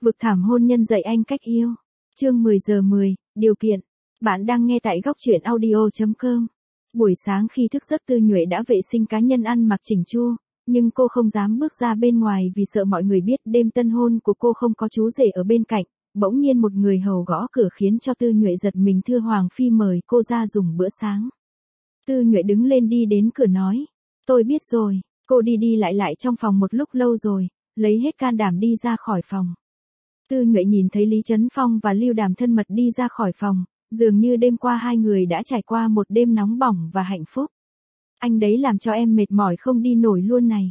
Vực thẳm hôn nhân dạy anh cách yêu. Chương 10 giờ 10, điều kiện. Bạn đang nghe tại góc truyện audio.com. Buổi sáng khi thức giấc Tư Nhuệ đã vệ sinh cá nhân ăn mặc chỉnh chu, nhưng cô không dám bước ra bên ngoài vì sợ mọi người biết đêm tân hôn của cô không có chú rể ở bên cạnh. Bỗng nhiên một người hầu gõ cửa khiến cho Tư Nhuệ giật mình. Thưa Hoàng Phi mời cô ra dùng bữa sáng. Tư Nhuệ đứng lên đi đến cửa nói. Tôi biết rồi. Cô đi lại trong phòng một lúc lâu rồi, lấy hết can đảm đi ra khỏi phòng. Tư Nhuệ nhìn thấy Lý Chấn Phong và Lưu Đàm thân mật đi ra khỏi phòng, dường như đêm qua hai người đã trải qua một đêm nóng bỏng và hạnh phúc. Anh đấy làm cho em mệt mỏi không đi nổi luôn này.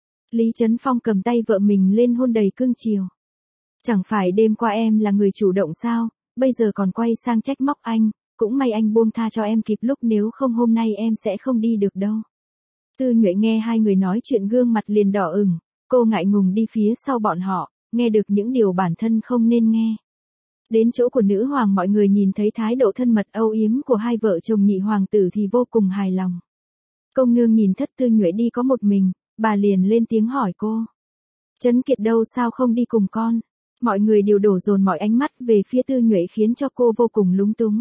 Lý Chấn Phong cầm tay vợ mình lên hôn đầy cưng chiều. Chẳng phải đêm qua em là người chủ động sao, bây giờ còn quay sang trách móc anh, cũng may anh buông tha cho em kịp lúc, nếu không hôm nay em sẽ không đi được đâu. Tư Nhuệ nghe hai người nói chuyện gương mặt liền đỏ ửng, cô ngại ngùng đi phía sau bọn họ, nghe được những điều bản thân không nên nghe. Đến chỗ của nữ hoàng, mọi người nhìn thấy thái độ thân mật âu yếm của hai vợ chồng nhị hoàng tử thì vô cùng hài lòng. Công nương nhìn thất Tư Nhuệ đi có một mình, bà liền lên tiếng hỏi cô. Trấn Kiệt đâu, sao không đi cùng con? Mọi người đều đổ dồn mọi ánh mắt về phía Tư Nhuệ khiến cho cô vô cùng lúng túng.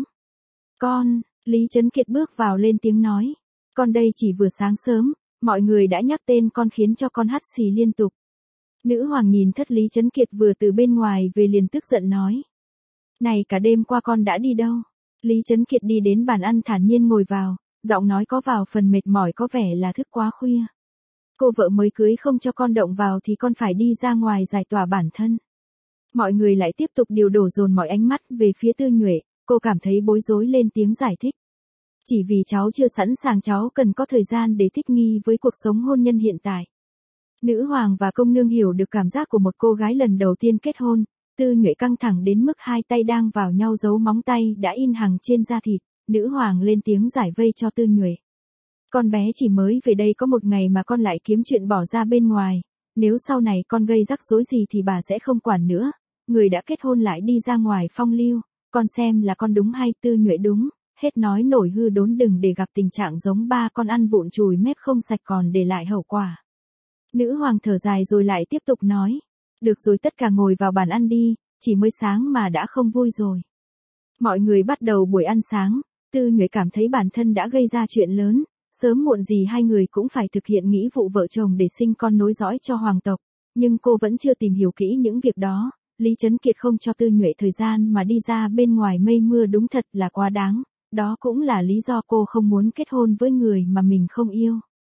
Con, Lý Trấn Kiệt bước vào lên tiếng nói. Con đây chỉ vừa sáng sớm, mọi người đã nhắc tên con khiến cho con hắt xì liên tục. Nữ hoàng nhìn thất Lý Trấn Kiệt vừa từ bên ngoài về liền tức giận nói. Này, cả đêm qua con đã đi đâu? Lý Trấn Kiệt đi đến bàn ăn thản nhiên ngồi vào, giọng nói có vào phần mệt mỏi, có vẻ là thức quá khuya. Cô vợ mới cưới không cho con động vào thì con phải đi ra ngoài giải tỏa bản thân. Mọi người lại tiếp tục điều đổ dồn mọi ánh mắt về phía Tư Nhuệ, cô cảm thấy bối rối lên tiếng giải thích. Chỉ vì cháu chưa sẵn sàng, cháu cần có thời gian để thích nghi với cuộc sống hôn nhân hiện tại. Nữ hoàng và công nương hiểu được cảm giác của một cô gái lần đầu tiên kết hôn. Tư Nhuệ căng thẳng đến mức hai tay đang vào nhau, dấu móng tay đã in hằn trên da thịt. Nữ hoàng lên tiếng giải vây cho Tư Nhuệ. Con bé chỉ mới về đây có một ngày mà con lại kiếm chuyện bỏ ra bên ngoài. Nếu sau này con gây rắc rối gì thì bà sẽ không quản nữa. Người đã kết hôn lại đi ra ngoài phong lưu, con xem là con đúng hay? Tư Nhuệ đúng. Hết nói nổi hư đốn, đừng để gặp tình trạng giống ba con ăn vụn chùi mép không sạch còn để lại hậu quả. Nữ hoàng thở dài rồi lại tiếp tục nói. Được rồi, tất cả ngồi vào bàn ăn đi, chỉ mới sáng mà đã không vui rồi. Mọi người bắt đầu buổi ăn sáng. Tư Nhuệ cảm thấy bản thân đã gây ra chuyện lớn, sớm muộn gì hai người cũng phải thực hiện nghĩa vụ vợ chồng để sinh con nối dõi cho hoàng tộc. Nhưng cô vẫn chưa tìm hiểu kỹ những việc đó. Lý Trấn Kiệt không cho Tư Nhuệ thời gian mà đi ra bên ngoài mây mưa đúng thật là quá đáng. Đó cũng là lý do cô không muốn kết hôn với người mà mình không yêu.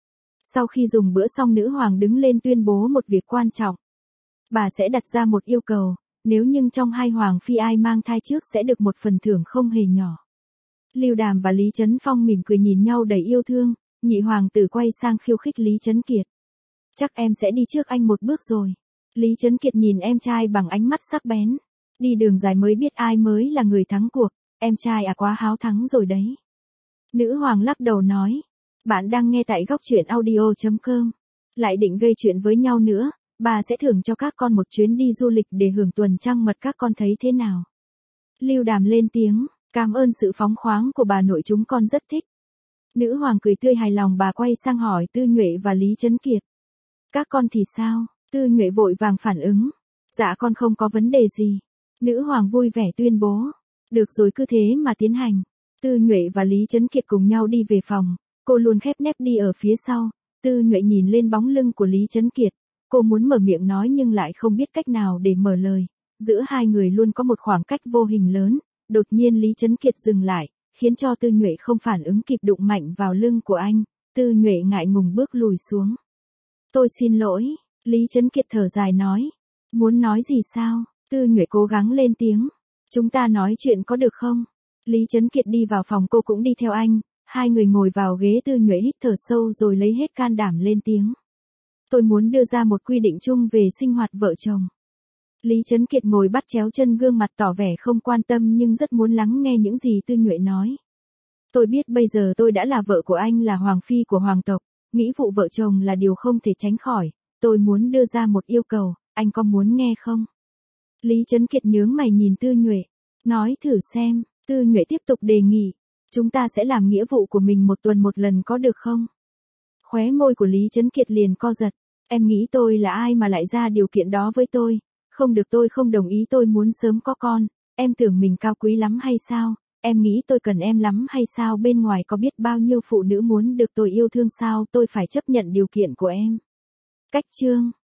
Sau khi dùng bữa xong, nữ hoàng đứng lên tuyên bố một việc quan trọng. Bà sẽ đặt ra một yêu cầu, nếu nhưng trong hai hoàng phi ai mang thai trước sẽ được một phần thưởng không hề nhỏ. Lưu Đàm và Lý Chấn Phong mỉm cười nhìn nhau đầy yêu thương, nhị hoàng tử quay sang khiêu khích Lý Trấn Kiệt. Chắc em sẽ đi trước anh một bước rồi. Lý Trấn Kiệt nhìn em trai bằng ánh mắt sắc bén. Đi đường dài mới biết ai mới là người thắng cuộc. Em trai à, quá háo thắng rồi đấy. Nữ hoàng lắc đầu nói. Bạn đang nghe tại góc truyện audio.com. Lại định gây chuyện với nhau nữa, bà sẽ thưởng cho các con một chuyến đi du lịch để hưởng tuần trăng mật, các con thấy thế nào? Lưu Đàm lên tiếng. Cảm ơn sự phóng khoáng của bà nội, chúng con rất thích. Nữ hoàng cười tươi hài lòng, bà quay sang hỏi Tư Nhuệ và Lý Trấn Kiệt. Các con thì sao? Tư Nhuệ vội vàng phản ứng. Dạ con không có vấn đề gì. Nữ hoàng vui vẻ tuyên bố. Được rồi, cứ thế mà tiến hành. Tư Nhuệ và Lý Trấn Kiệt cùng nhau đi về phòng. Cô luôn khép nép đi ở phía sau. Tư Nhuệ nhìn lên bóng lưng của Lý Trấn Kiệt. Cô muốn mở miệng nói nhưng lại không biết cách nào để mở lời. Giữa hai người luôn có một khoảng cách vô hình lớn. Đột nhiên Lý Trấn Kiệt dừng lại, khiến cho Tư Nhuệ không phản ứng kịp, đụng mạnh vào lưng của anh. Tư Nhuệ ngại ngùng bước lùi xuống. Tôi xin lỗi. Lý Trấn Kiệt thở dài nói. Muốn nói gì sao? Tư Nhuệ cố gắng lên tiếng. Chúng ta nói chuyện có được không? Lý Trấn Kiệt đi vào phòng, cô cũng đi theo anh. Hai người ngồi vào ghế. Tư Nhuệ hít thở sâu rồi lấy hết can đảm lên tiếng. Tôi muốn đưa ra một quy định chung về sinh hoạt vợ chồng. Lý Trấn Kiệt ngồi bắt chéo chân, gương mặt tỏ vẻ không quan tâm nhưng rất muốn lắng nghe những gì Tư Nhuệ nói. Tôi biết bây giờ tôi đã là vợ của anh, là hoàng phi của hoàng tộc. Nghĩa vụ vợ chồng là điều không thể tránh khỏi. Tôi muốn đưa ra một yêu cầu, anh có muốn nghe không? Lý Trấn Kiệt nhướng mày nhìn Tư Nhuệ. Nói thử xem. Tư Nhuệ tiếp tục đề nghị. Chúng ta sẽ làm nghĩa vụ của mình một tuần một lần có được không? Khóe môi của Lý Trấn Kiệt liền co giật. Em nghĩ tôi là ai mà lại ra điều kiện đó với tôi? Không được, tôi không đồng ý, tôi muốn sớm có con. Em tưởng mình cao quý lắm hay sao? Em nghĩ tôi cần em lắm hay sao? Bên ngoài có biết bao nhiêu phụ nữ muốn được tôi yêu thương sao? Tôi phải chấp nhận điều kiện của em. Cách chương